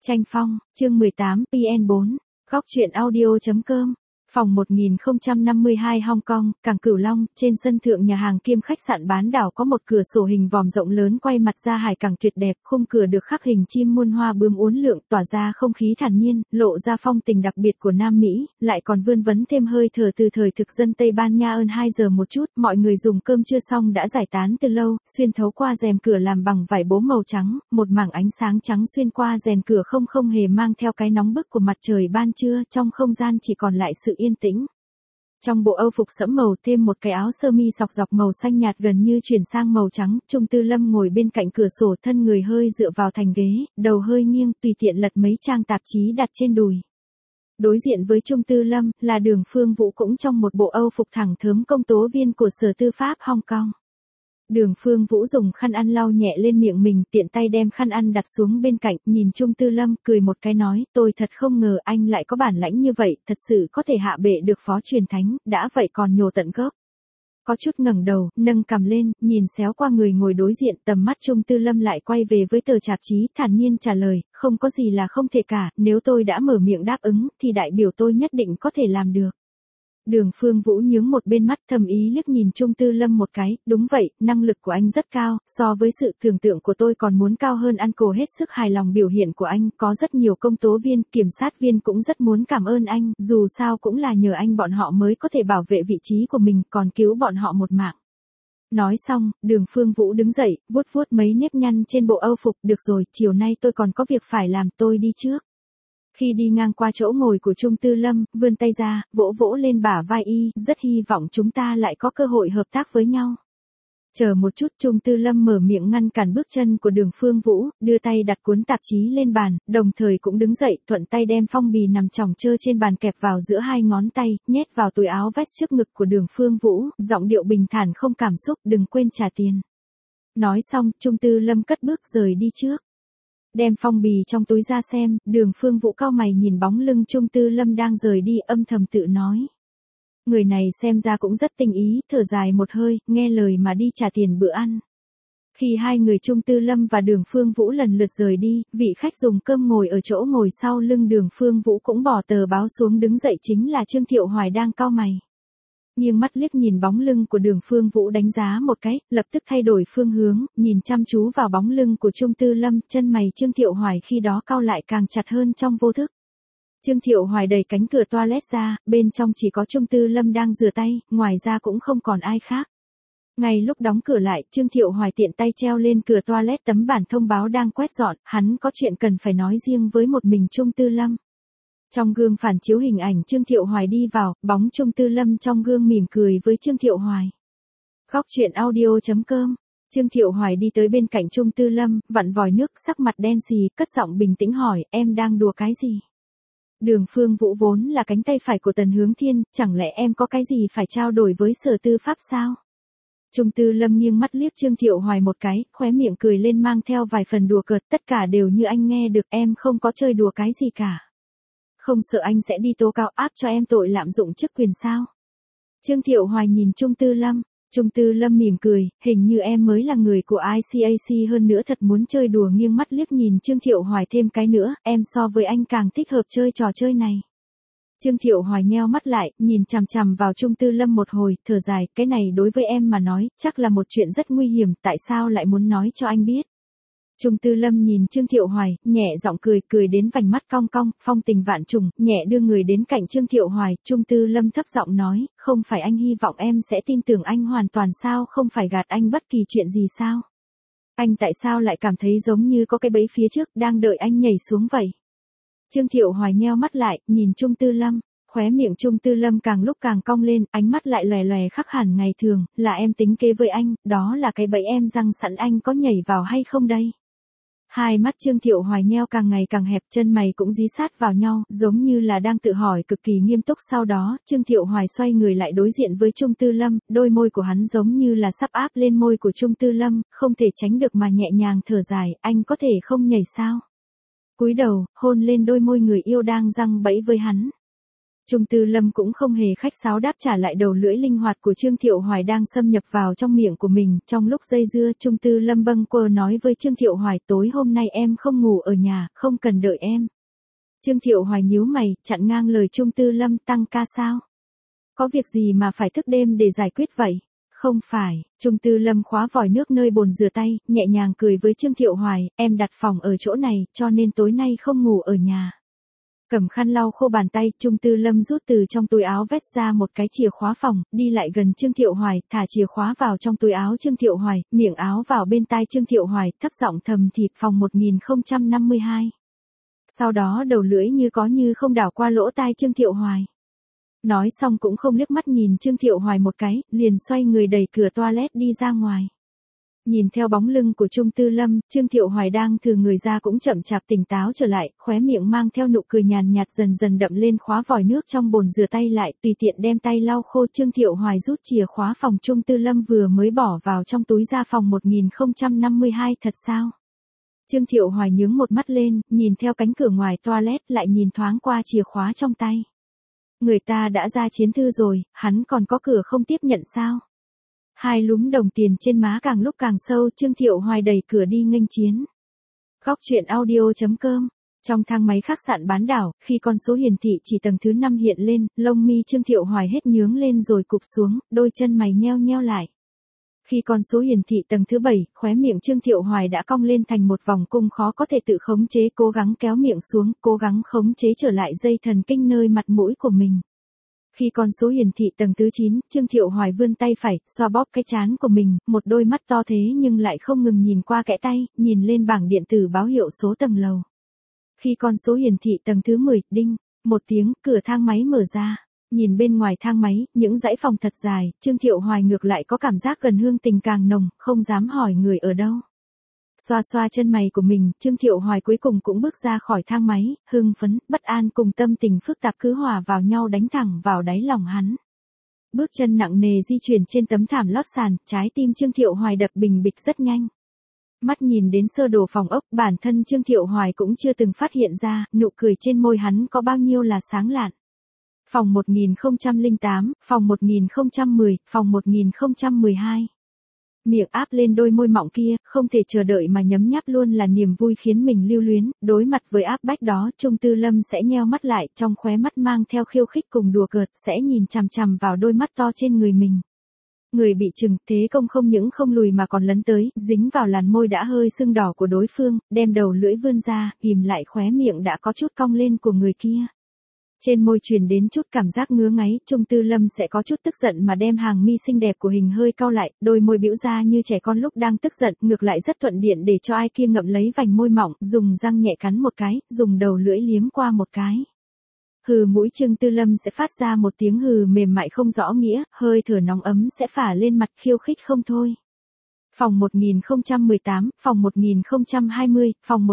Tranh phong, chương 18, PN4, góc truyện audio.com. Phòng 1052 Hong Kong, cảng Cửu Long, trên sân thượng nhà hàng kiêm khách sạn bán đảo có một cửa sổ hình vòm rộng lớn quay mặt ra hải cảng tuyệt đẹp, khung cửa được khắc hình chim muôn hoa bướm uốn lượn, tỏa ra không khí thản nhiên, lộ ra phong tình đặc biệt của Nam Mỹ, lại còn vươn vấn thêm hơi thở từ thời thực dân Tây Ban Nha. 2 giờ một chút, mọi người dùng cơm trưa xong đã giải tán từ lâu, xuyên thấu qua rèm cửa làm bằng vải bố màu trắng, một mảng ánh sáng trắng xuyên qua rèm cửa không hề mang theo cái nóng bức của mặt trời ban trưa, trong không gian chỉ còn lại sự yên tĩnh. Trong bộ Âu phục sẫm màu thêm một cái áo sơ mi sọc dọc màu xanh nhạt gần như chuyển sang màu trắng, Trung Tư Lâm ngồi bên cạnh cửa sổ, thân người hơi dựa vào thành ghế, đầu hơi nghiêng, tùy tiện lật mấy trang tạp chí đặt trên đùi. Đối diện với Trung Tư Lâm là Đường Phương Vũ, cũng trong một bộ Âu phục thẳng thớm công tố viên của Sở Tư pháp Hong Kong. Đường Phương Vũ dùng khăn ăn lau nhẹ lên miệng mình, tiện tay đem khăn ăn đặt xuống bên cạnh, nhìn Trung Tư Lâm, cười một cái nói, tôi thật không ngờ anh lại có bản lãnh như vậy, thật sự có thể hạ bệ được Phó Truyền Thánh, đã vậy còn nhổ tận gốc. Có chút ngẩng đầu, nâng cằm lên, nhìn xéo qua người ngồi đối diện, tầm mắt Trung Tư Lâm lại quay về với tờ tạp chí, thản nhiên trả lời, không có gì là không thể cả, nếu tôi đã mở miệng đáp ứng, thì đại biểu tôi nhất định có thể làm được. Đường Phương Vũ nhướng một bên mắt, thầm ý liếc nhìn Trung Tư Lâm một cái, đúng vậy, năng lực của anh rất cao, so với sự tưởng tượng của tôi còn muốn cao hơn. Ăn cổ hết sức hài lòng biểu hiện của anh, có rất nhiều công tố viên, kiểm sát viên cũng rất muốn cảm ơn anh, dù sao cũng là nhờ anh bọn họ mới có thể bảo vệ vị trí của mình, còn cứu bọn họ một mạng. Nói xong, Đường Phương Vũ đứng dậy, vuốt vuốt mấy nếp nhăn trên bộ Âu phục, được rồi, chiều nay tôi còn có việc phải làm, tôi đi trước. Khi đi ngang qua chỗ ngồi của Trung Tư Lâm, vươn tay ra, vỗ vỗ lên bả vai y, rất hy vọng chúng ta lại có cơ hội hợp tác với nhau. Chờ một chút, Trung Tư Lâm mở miệng ngăn cản bước chân của Đường Phương Vũ, đưa tay đặt cuốn tạp chí lên bàn, đồng thời cũng đứng dậy, thuận tay đem phong bì nằm chỏng chơ trên bàn kẹp vào giữa hai ngón tay, nhét vào túi áo vest trước ngực của Đường Phương Vũ, giọng điệu bình thản không cảm xúc, đừng quên trả tiền. Nói xong, Trung Tư Lâm cất bước rời đi trước. Đem phong bì trong túi ra xem, Đường Phương Vũ cau mày nhìn bóng lưng Trung Tư Lâm đang rời đi, âm thầm tự nói. Người này xem ra cũng rất tinh ý, thở dài một hơi, nghe lời mà đi trả tiền bữa ăn. Khi hai người Trung Tư Lâm và Đường Phương Vũ lần lượt rời đi, vị khách dùng cơm ngồi ở chỗ ngồi sau lưng Đường Phương Vũ cũng bỏ tờ báo xuống đứng dậy, chính là Trương Thiệu Hoài đang cau mày. Nghiêng mắt liếc nhìn bóng lưng của Đường Phương Vũ đánh giá một cái, lập tức thay đổi phương hướng, nhìn chăm chú vào bóng lưng của Trung Tư Lâm, chân mày Trương Thiệu Hoài khi đó cau lại càng chặt hơn trong vô thức. Trương Thiệu Hoài đẩy cánh cửa toilet ra, bên trong chỉ có Trung Tư Lâm đang rửa tay, ngoài ra cũng không còn ai khác. Ngay lúc đóng cửa lại, Trương Thiệu Hoài tiện tay treo lên cửa toilet tấm bản thông báo đang quét dọn, hắn có chuyện cần phải nói riêng với một mình Trung Tư Lâm. Trong gương phản chiếu hình ảnh Trương Thiệu Hoài đi vào, bóng Trung Tư Lâm trong gương mỉm cười với Trương Thiệu Hoài. Góc truyện audio.com. Trương Thiệu Hoài đi tới bên cạnh Trung Tư Lâm, vặn vòi nước, sắc mặt đen xì, cất giọng bình tĩnh hỏi, em đang đùa cái gì? Đường Phương Vũ vốn là cánh tay phải của Tần Hướng Thiên, chẳng lẽ em có cái gì phải trao đổi với Sở Tư pháp sao? Trung Tư Lâm nghiêng mắt liếc Trương Thiệu Hoài một cái, khóe miệng cười lên mang theo vài phần đùa cợt, tất cả đều như anh nghe được, em không có chơi đùa cái gì cả. Không sợ anh sẽ đi tố cáo áp cho em tội lạm dụng chức quyền sao? Trương Thiệu Hoài nhìn Trung Tư Lâm. Trung Tư Lâm mỉm cười, hình như em mới là người của ICAC, hơn nữa thật muốn chơi đùa. Nghiêng mắt liếc nhìn Trương Thiệu Hoài thêm cái nữa, em so với anh càng thích hợp chơi trò chơi này. Trương Thiệu Hoài nheo mắt lại, nhìn chằm chằm vào Trung Tư Lâm một hồi, thở dài, cái này đối với em mà nói, chắc là một chuyện rất nguy hiểm, tại sao lại muốn nói cho anh biết? Trung Tư Lâm nhìn Trương Thiệu Hoài, nhẹ giọng cười, cười đến vành mắt cong cong, phong tình vạn trùng, nhẹ đưa người đến cạnh Trương Thiệu Hoài, Trung Tư Lâm thấp giọng nói, không phải anh hy vọng em sẽ tin tưởng anh hoàn toàn sao, không phải gạt anh bất kỳ chuyện gì sao? Anh tại sao lại cảm thấy giống như có cái bẫy phía trước, đang đợi anh nhảy xuống vậy? Trương Thiệu Hoài nheo mắt lại, nhìn Trung Tư Lâm, khóe miệng Trung Tư Lâm càng lúc càng cong lên, ánh mắt lại lòe lòe khác hẳn ngày thường, là em tính kế với anh, đó là cái bẫy em răng sẵn, anh có nhảy vào hay không đây? Hai mắt Trương Thiệu Hoài nheo càng ngày càng hẹp, chân mày cũng dí sát vào nhau, giống như là đang tự hỏi cực kỳ nghiêm túc. Sau đó, Trương Thiệu Hoài xoay người lại đối diện với Trung Tư Lâm, đôi môi của hắn giống như là sắp áp lên môi của Trung Tư Lâm, không thể tránh được mà nhẹ nhàng thở dài, anh có thể không nhảy sao? Cúi đầu, hôn lên đôi môi người yêu đang giăng bẫy với hắn. Trung Tư Lâm cũng không hề khách sáo đáp trả lại đầu lưỡi linh hoạt của Trương Thiệu Hoài đang xâm nhập vào trong miệng của mình. Trong lúc dây dưa, Trung Tư Lâm bâng quơ nói với Trương Thiệu Hoài, tối hôm nay em không ngủ ở nhà, không cần đợi em. Trương Thiệu Hoài nhíu mày, chặn ngang lời Trung Tư Lâm, tăng ca sao? Có việc gì mà phải thức đêm để giải quyết vậy? Không phải, Trung Tư Lâm khóa vòi nước nơi bồn rửa tay, nhẹ nhàng cười với Trương Thiệu Hoài, em đặt phòng ở chỗ này, cho nên tối nay không ngủ ở nhà. Cầm khăn lau khô bàn tay, Trung Tư Lâm rút từ trong túi áo vest ra một cái chìa khóa phòng, đi lại gần Trương Thiệu Hoài, thả chìa khóa vào trong túi áo Trương Thiệu Hoài, miệng áo vào bên tai Trương Thiệu Hoài, thấp giọng thầm thì, phòng 1052. Sau đó đầu lưỡi như có như không đảo qua lỗ tai Trương Thiệu Hoài. Nói xong cũng không liếc mắt nhìn Trương Thiệu Hoài một cái, liền xoay người đẩy cửa toilet đi ra ngoài. Nhìn theo bóng lưng của Trung Tư Lâm, Trương Thiệu Hoài đang thừ người ra cũng chậm chạp tỉnh táo trở lại, khóe miệng mang theo nụ cười nhàn nhạt dần dần đậm lên, khóa vòi nước trong bồn rửa tay lại, tùy tiện đem tay lau khô. Trương Thiệu Hoài rút chìa khóa phòng Trung Tư Lâm vừa mới bỏ vào trong túi ra, phòng 1052 thật sao? Trương Thiệu Hoài nhướng một mắt lên, nhìn theo cánh cửa ngoài toilet, lại nhìn thoáng qua chìa khóa trong tay. Người ta đã ra chiến thư rồi, hắn còn có cửa không tiếp nhận sao? Hai lúm đồng tiền trên má càng lúc càng sâu, Trương Thiệu Hoài đẩy cửa đi nghênh chiến. Góc truyện audio.com. Trong thang máy khách sạn bán đảo, khi con số hiển thị chỉ tầng thứ 5 hiện lên, lông mi Trương Thiệu Hoài hết nhướng lên rồi cụp xuống, đôi chân mày nheo nheo lại. Khi con số hiển thị tầng thứ 7, khóe miệng Trương Thiệu Hoài đã cong lên thành một vòng cung khó có thể tự khống chế, cố gắng kéo miệng xuống, cố gắng khống chế trở lại dây thần kinh nơi mặt mũi của mình. Khi con số hiển thị tầng thứ 9, Trương Thiệu Hoài vươn tay phải, xoa bóp cái trán của mình, một đôi mắt to thế nhưng lại không ngừng nhìn qua kẽ tay, nhìn lên bảng điện tử báo hiệu số tầng lầu. Khi con số hiển thị tầng thứ 10, đinh, một tiếng, cửa thang máy mở ra. Nhìn bên ngoài thang máy, những dãy phòng thật dài, Trương Thiệu Hoài ngược lại có cảm giác gần hương tình càng nồng, không dám hỏi người ở đâu. Xoa xoa chân mày của mình, Trương Thiệu Hoài cuối cùng cũng bước ra khỏi thang máy, hưng phấn, bất an cùng tâm tình phức tạp cứ hòa vào nhau đánh thẳng vào đáy lòng hắn. Bước chân nặng nề di chuyển trên tấm thảm lót sàn, trái tim Trương Thiệu Hoài đập bình bịch rất nhanh. Mắt nhìn đến sơ đồ phòng ốc, bản thân Trương Thiệu Hoài cũng chưa từng phát hiện ra, nụ cười trên môi hắn có bao nhiêu là sáng lạn. Phòng 1008, phòng 1010, phòng 1012. Miệng áp lên đôi môi mọng kia, không thể chờ đợi mà nhấm nháp luôn là niềm vui khiến mình lưu luyến, đối mặt với áp bách đó, Trung Tư Lâm sẽ nheo mắt lại, trong khóe mắt mang theo khiêu khích cùng đùa cợt, sẽ nhìn chằm chằm vào đôi mắt to trên người mình. Người bị trừng, thế công không những không lùi mà còn lấn tới, dính vào làn môi đã hơi sưng đỏ của đối phương, đem đầu lưỡi vươn ra, ghim lại khóe miệng đã có chút cong lên của người kia. Trên môi truyền đến chút cảm giác ngứa ngáy, Trung Tư Lâm sẽ có chút tức giận mà đem hàng mi xinh đẹp của hình hơi cau lại, đôi môi bĩu ra như trẻ con lúc đang tức giận, ngược lại rất thuận điện để cho ai kia ngậm lấy vành môi mỏng, dùng răng nhẹ cắn một cái, dùng đầu lưỡi liếm qua một cái. Hừ, mũi Trương Tư Lâm sẽ phát ra một tiếng hừ mềm mại không rõ nghĩa, hơi thở nóng ấm sẽ phả lên mặt, khiêu khích không thôi. Phòng 1018, phòng 1020, phòng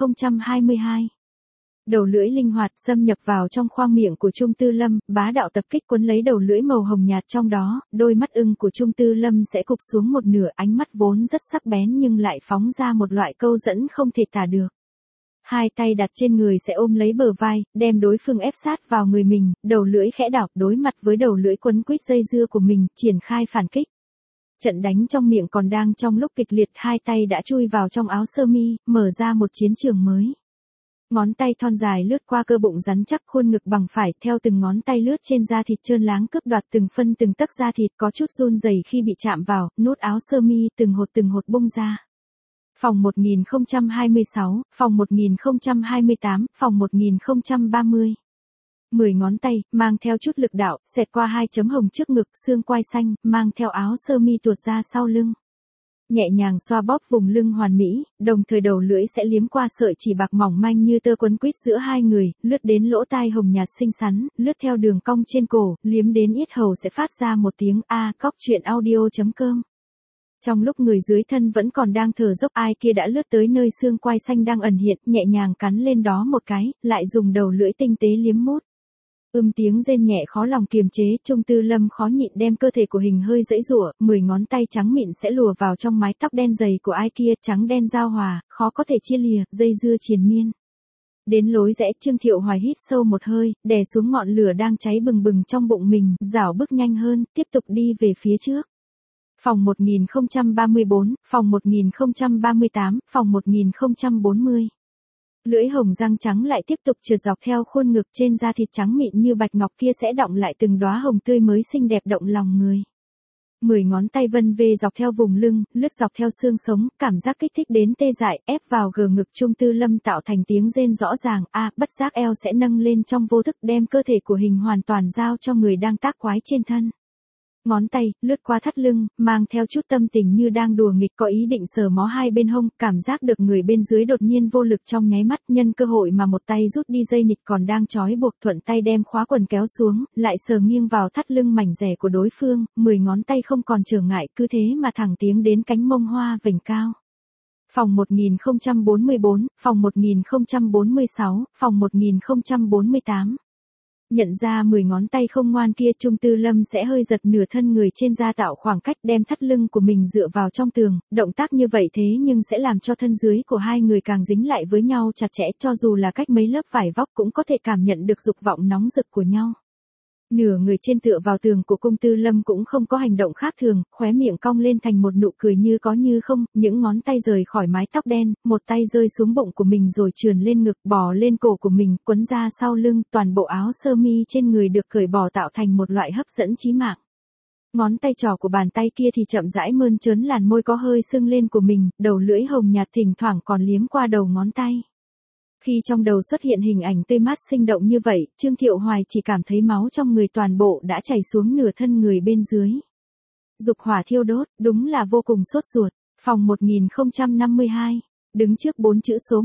1022. Đầu lưỡi linh hoạt xâm nhập vào trong khoang miệng của Trung Tư Lâm, bá đạo tập kích cuốn lấy đầu lưỡi màu hồng nhạt trong đó, đôi mắt ưng của Trung Tư Lâm sẽ cụp xuống một nửa, ánh mắt vốn rất sắc bén nhưng lại phóng ra một loại câu dẫn không thể tả được. Hai tay đặt trên người sẽ ôm lấy bờ vai, đem đối phương ép sát vào người mình, đầu lưỡi khẽ đảo, đối mặt với đầu lưỡi quấn quýt dây dưa của mình, triển khai phản kích. Trận đánh trong miệng còn đang trong lúc kịch liệt, hai tay đã chui vào trong áo sơ mi, mở ra một chiến trường mới. Ngón tay thon dài lướt qua cơ bụng rắn chắc, khuôn ngực bằng phải, theo từng ngón tay lướt trên da thịt trơn láng, cướp đoạt từng phân từng tấc da thịt, có chút run rẩy khi bị chạm vào, nút áo sơ mi từng hột bung ra. Phòng 1026, phòng 1028, phòng 1030. 10 ngón tay, mang theo chút lực đạo, xẹt qua hai chấm hồng trước ngực, xương quai xanh, mang theo áo sơ mi tuột ra sau lưng. Nhẹ nhàng xoa bóp vùng lưng hoàn mỹ, đồng thời đầu lưỡi sẽ liếm qua sợi chỉ bạc mỏng manh như tơ quấn quýt giữa hai người, lướt đến lỗ tai hồng nhạt xinh xắn, lướt theo đường cong trên cổ, liếm đến yết hầu sẽ phát ra một tiếng a. Cóc truyện audio.com. Trong lúc người dưới thân vẫn còn đang thở dốc, ai kia đã lướt tới nơi xương quai xanh đang ẩn hiện, nhẹ nhàng cắn lên đó một cái, lại dùng đầu lưỡi tinh tế liếm mút. Tiếng rên nhẹ khó lòng kiềm chế, Trung Tư Lâm khó nhịn đem cơ thể của hình hơi giãy giụa, 10 ngón tay trắng mịn sẽ lùa vào trong mái tóc đen dày của ai kia, trắng đen giao hòa, khó có thể chia lìa, dây dưa triền miên. Đến lối rẽ Trương Thiệu Hoài hít sâu một hơi, đè xuống ngọn lửa đang cháy bừng bừng trong bụng mình, rảo bước nhanh hơn, tiếp tục đi về phía trước. Phòng 1034, phòng 1038, phòng 1040. Lưỡi hồng răng trắng lại tiếp tục trượt dọc theo khuôn ngực, trên da thịt trắng mịn như bạch ngọc kia sẽ đọng lại từng đóa hồng tươi mới xinh đẹp động lòng người. 10 ngón tay vân vê dọc theo vùng lưng, lướt dọc theo xương sống, cảm giác kích thích đến tê dại, ép vào gờ ngực Trung Tư Lâm tạo thành tiếng rên rõ ràng, bất giác eo sẽ nâng lên trong vô thức, đem cơ thể của hình hoàn toàn giao cho người đang tác quái trên thân. Ngón tay, lướt qua thắt lưng, mang theo chút tâm tình như đang đùa nghịch, có ý định sờ mó hai bên hông, cảm giác được người bên dưới đột nhiên vô lực trong nháy mắt, nhân cơ hội mà một tay rút đi dây nịt còn đang trói buộc, thuận tay đem khóa quần kéo xuống, lại sờ nghiêng vào thắt lưng mảnh rẻ của đối phương, 10 ngón tay không còn trở ngại, cứ thế mà thẳng tiến đến cánh mông hoa vành cao. Phòng 1044, phòng 1046, phòng 1048. Nhận ra 10 ngón tay không ngoan kia, Trung Tư Lâm sẽ hơi giật nửa thân người trên, da tạo khoảng cách, đem thắt lưng của mình dựa vào trong tường, động tác như vậy thế nhưng sẽ làm cho thân dưới của hai người càng dính lại với nhau chặt chẽ, cho dù là cách mấy lớp vải vóc cũng có thể cảm nhận được dục vọng nóng rực của nhau. Nửa người trên tựa vào tường của Cung Tư Lâm cũng không có hành động khác thường, khóe miệng cong lên thành một nụ cười như có như không, những ngón tay rời khỏi mái tóc đen, một tay rơi xuống bụng của mình rồi trườn lên ngực, bò lên cổ của mình, quấn ra sau lưng, toàn bộ áo sơ mi trên người được cởi bỏ tạo thành một loại hấp dẫn chí mạng. Ngón tay trỏ của bàn tay kia thì chậm rãi mơn trớn làn môi có hơi sưng lên của mình, đầu lưỡi hồng nhạt thỉnh thoảng còn liếm qua đầu ngón tay. Khi trong đầu xuất hiện hình ảnh tươi mát sinh động như vậy, Trương Thiệu Hoài chỉ cảm thấy máu trong người toàn bộ đã chảy xuống nửa thân người bên dưới. Dục hỏa thiêu đốt, đúng là vô cùng sốt ruột. Phòng 1052. Đứng trước 4 chữ số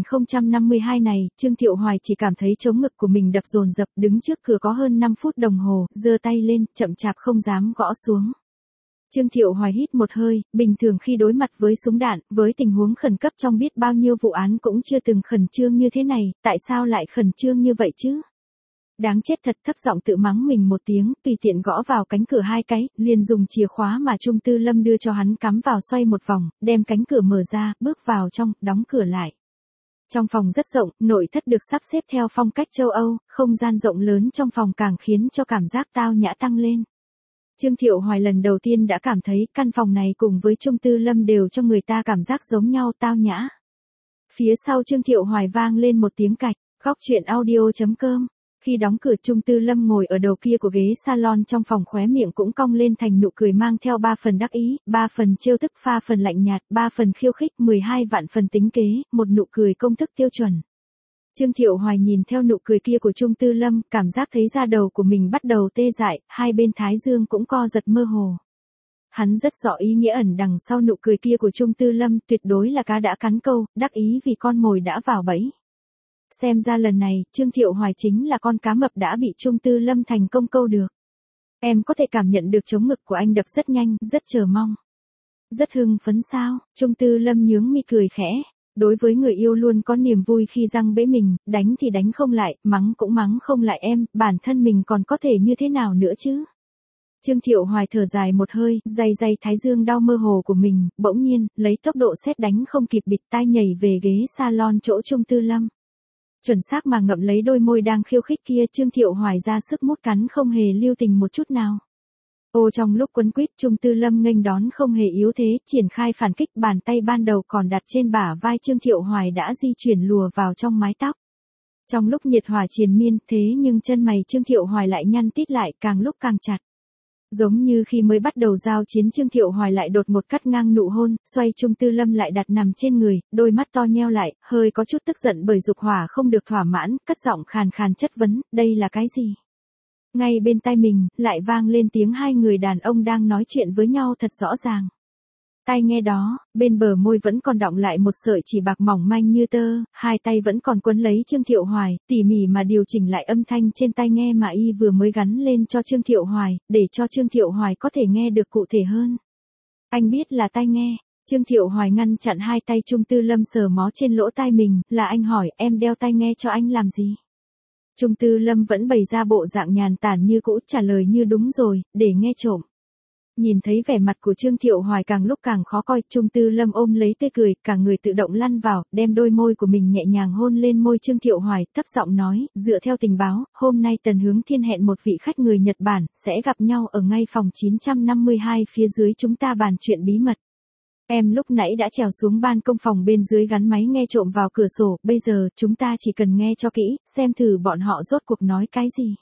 1052 này, Trương Thiệu Hoài chỉ cảm thấy chống ngực của mình đập dồn dập, đứng trước cửa có hơn 5 phút đồng hồ, giơ tay lên, chậm chạp không dám gõ xuống. Trương Thiệu Hoài hít một hơi, bình thường khi đối mặt với súng đạn, với tình huống khẩn cấp trong biết bao nhiêu vụ án cũng chưa từng khẩn trương như thế này, tại sao lại khẩn trương như vậy chứ? Đáng chết thật, thấp giọng tự mắng mình một tiếng, tùy tiện gõ vào cánh cửa 2 cái, liền dùng chìa khóa mà Trung Tư Lâm đưa cho hắn cắm vào xoay một vòng, đem cánh cửa mở ra, bước vào trong, đóng cửa lại. Trong phòng rất rộng, nội thất được sắp xếp theo phong cách châu Âu, không gian rộng lớn trong phòng càng khiến cho cảm giác tao nhã tăng lên. Trương Thiệu Hoài lần đầu tiên đã cảm thấy căn phòng này cùng với Trung Tư Lâm đều cho người ta cảm giác giống nhau, tao nhã. Phía sau Trương Thiệu Hoài vang lên một tiếng cạch, góc chuyện audio.com. Khi đóng cửa, Trung Tư Lâm ngồi ở đầu kia của ghế salon trong phòng, khóe miệng cũng cong lên thành nụ cười mang theo 3 phần đắc ý, 3 phần trêu tức, pha phần lạnh nhạt, 3 phần khiêu khích, 12 vạn phần tính kế, một nụ cười công thức tiêu chuẩn. Trương Thiệu Hoài nhìn theo nụ cười kia của Trung Tư Lâm, cảm giác thấy da đầu của mình bắt đầu tê dại, hai bên thái dương cũng co giật mơ hồ. Hắn rất rõ ý nghĩa ẩn đằng sau nụ cười kia của Trung Tư Lâm, tuyệt đối là cá đã cắn câu, đắc ý vì con mồi đã vào bẫy. Xem ra lần này, Trương Thiệu Hoài chính là con cá mập đã bị Trung Tư Lâm thành công câu được. Em có thể cảm nhận được chống ngực của anh đập rất nhanh, rất chờ mong. Rất hưng phấn sao? Trung Tư Lâm nhướng mi cười khẽ. Đối với người yêu luôn có niềm vui khi răng bẫy mình, đánh thì đánh không lại, mắng cũng mắng không lại em, bản thân mình còn có thể như thế nào nữa chứ? Trương Thiệu Hoài thở dài một hơi, day thái dương đau mơ hồ của mình, bỗng nhiên, lấy tốc độ sét đánh không kịp bịt tai nhảy về ghế salon chỗ Trung Tư Lâm. Chuẩn xác mà ngậm lấy đôi môi đang khiêu khích kia, Trương Thiệu Hoài ra sức mút cắn không hề lưu tình một chút nào. Trong lúc quấn quýt, Trung Tư Lâm nghênh đón không hề yếu thế, triển khai phản kích, bàn tay ban đầu còn đặt trên bả vai Trương Thiệu Hoài đã di chuyển lùa vào trong mái tóc. Trong lúc nhiệt hỏa triền miên, thế nhưng chân mày Trương Thiệu Hoài lại nhăn tít lại, càng lúc càng chặt. Giống như khi mới bắt đầu giao chiến, Trương Thiệu Hoài lại đột ngột cắt ngang nụ hôn, xoay Trung Tư Lâm lại đặt nằm trên người, đôi mắt to nheo lại, hơi có chút tức giận bởi dục hỏa không được thỏa mãn, cất giọng khàn khàn chất vấn, đây là cái gì? Ngay bên tai mình, lại vang lên tiếng hai người đàn ông đang nói chuyện với nhau thật rõ ràng. Tai nghe đó, bên bờ môi vẫn còn đọng lại một sợi chỉ bạc mỏng manh như tơ, hai tay vẫn còn quấn lấy Trương Thiệu Hoài, tỉ mỉ mà điều chỉnh lại âm thanh trên tai nghe mà y vừa mới gắn lên cho Trương Thiệu Hoài, để cho Trương Thiệu Hoài có thể nghe được cụ thể hơn. Anh biết là tai nghe. Trương Thiệu Hoài ngăn chặn hai tay Trung Tư Lâm sờ mó trên lỗ tai mình, là anh hỏi, em đeo tai nghe cho anh làm gì? Trung Tư Lâm vẫn bày ra bộ dạng nhàn tản như cũ, trả lời như đúng rồi, để nghe trộm. Nhìn thấy vẻ mặt của Trương Thiệu Hoài càng lúc càng khó coi, Trung Tư Lâm ôm lấy tươi cười, cả người tự động lăn vào, đem đôi môi của mình nhẹ nhàng hôn lên môi Trương Thiệu Hoài, thấp giọng nói, dựa theo tình báo, hôm nay Tần Hướng Thiên hẹn một vị khách người Nhật Bản, sẽ gặp nhau ở ngay phòng 952 phía dưới chúng ta bàn chuyện bí mật. Em lúc nãy đã trèo xuống ban công phòng bên dưới gắn máy nghe trộm vào cửa sổ, bây giờ, chúng ta chỉ cần nghe cho kỹ, xem thử bọn họ rốt cuộc nói cái gì.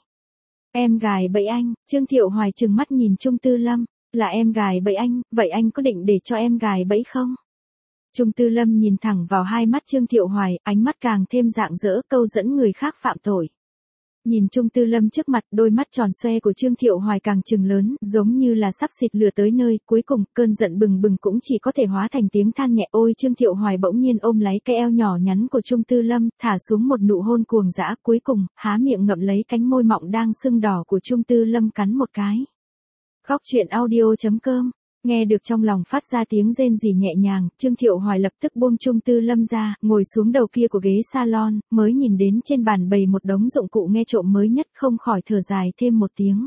Em gài bẫy anh, Trương Thiệu Hoài trừng mắt nhìn Trung Tư Lâm, là em gài bẫy anh, vậy anh có định để cho em gài bẫy không? Trung Tư Lâm nhìn thẳng vào hai mắt Trương Thiệu Hoài, ánh mắt càng thêm rạng rỡ, câu dẫn người khác phạm tội. Nhìn Trung Tư Lâm trước mặt, đôi mắt tròn xoe của Trương Thiệu Hoài càng trừng lớn, giống như là sắp xịt lửa tới nơi, cuối cùng, cơn giận bừng bừng cũng chỉ có thể hóa thành tiếng than nhẹ. Ôi Trương Thiệu Hoài bỗng nhiên ôm lấy cái eo nhỏ nhắn của Trung Tư Lâm, thả xuống một nụ hôn cuồng dã, cuối cùng, há miệng ngậm lấy cánh môi mọng đang sưng đỏ của Trung Tư Lâm cắn một cái. Khóc chuyện audio.com. Nghe được trong lòng phát ra tiếng rên rỉ nhẹ nhàng, Trương Thiệu Hoài lập tức buông Trung Tư Lâm ra, ngồi xuống đầu kia của ghế salon, mới nhìn đến trên bàn bày một đống dụng cụ nghe trộm mới nhất, không khỏi thở dài thêm một tiếng.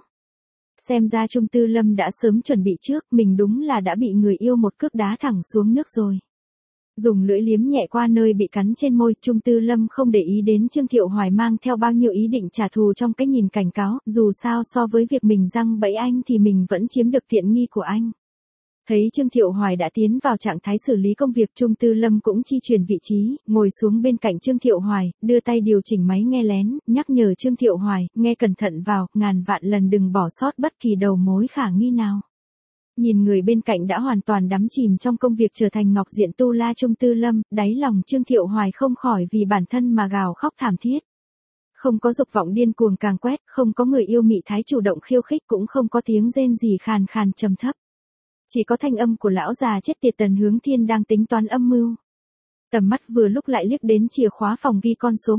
Xem ra Trung Tư Lâm đã sớm chuẩn bị trước, mình đúng là đã bị người yêu một cước đá thẳng xuống nước rồi. Dùng lưỡi liếm nhẹ qua nơi bị cắn trên môi, Trung Tư Lâm không để ý đến Trương Thiệu Hoài mang theo bao nhiêu ý định trả thù trong cái nhìn cảnh cáo, dù sao so với việc mình giăng bẫy anh thì mình vẫn chiếm được tiện nghi của anh. Thấy Trương Thiệu Hoài đã tiến vào trạng thái xử lý công việc, Trung Tư Lâm cũng chi chuyển vị trí, ngồi xuống bên cạnh Trương Thiệu Hoài, đưa tay điều chỉnh máy nghe lén, nhắc nhở Trương Thiệu Hoài, nghe cẩn thận vào, ngàn vạn lần đừng bỏ sót bất kỳ đầu mối khả nghi nào. Nhìn người bên cạnh đã hoàn toàn đắm chìm trong công việc trở thành ngọc diện tu la Trung Tư Lâm, đáy lòng Trương Thiệu Hoài không khỏi vì bản thân mà gào khóc thảm thiết. Không có dục vọng điên cuồng càng quét, không có người yêu mị thái chủ động khiêu khích, cũng không có tiếng rên rỉ khàn khàn trầm thấp. Chỉ có thanh âm của lão già chết tiệt Tần Hướng Thiên đang tính toán âm mưu. Tầm mắt vừa lúc lại liếc đến chìa khóa phòng ghi con số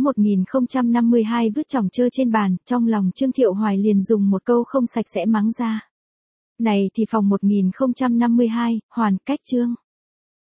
1052 vứt chỏng chơ trên bàn, trong lòng Trương Thiệu Hoài liền dùng một câu không sạch sẽ mắng ra. Này thì phòng 1052, hoàn cách Trương.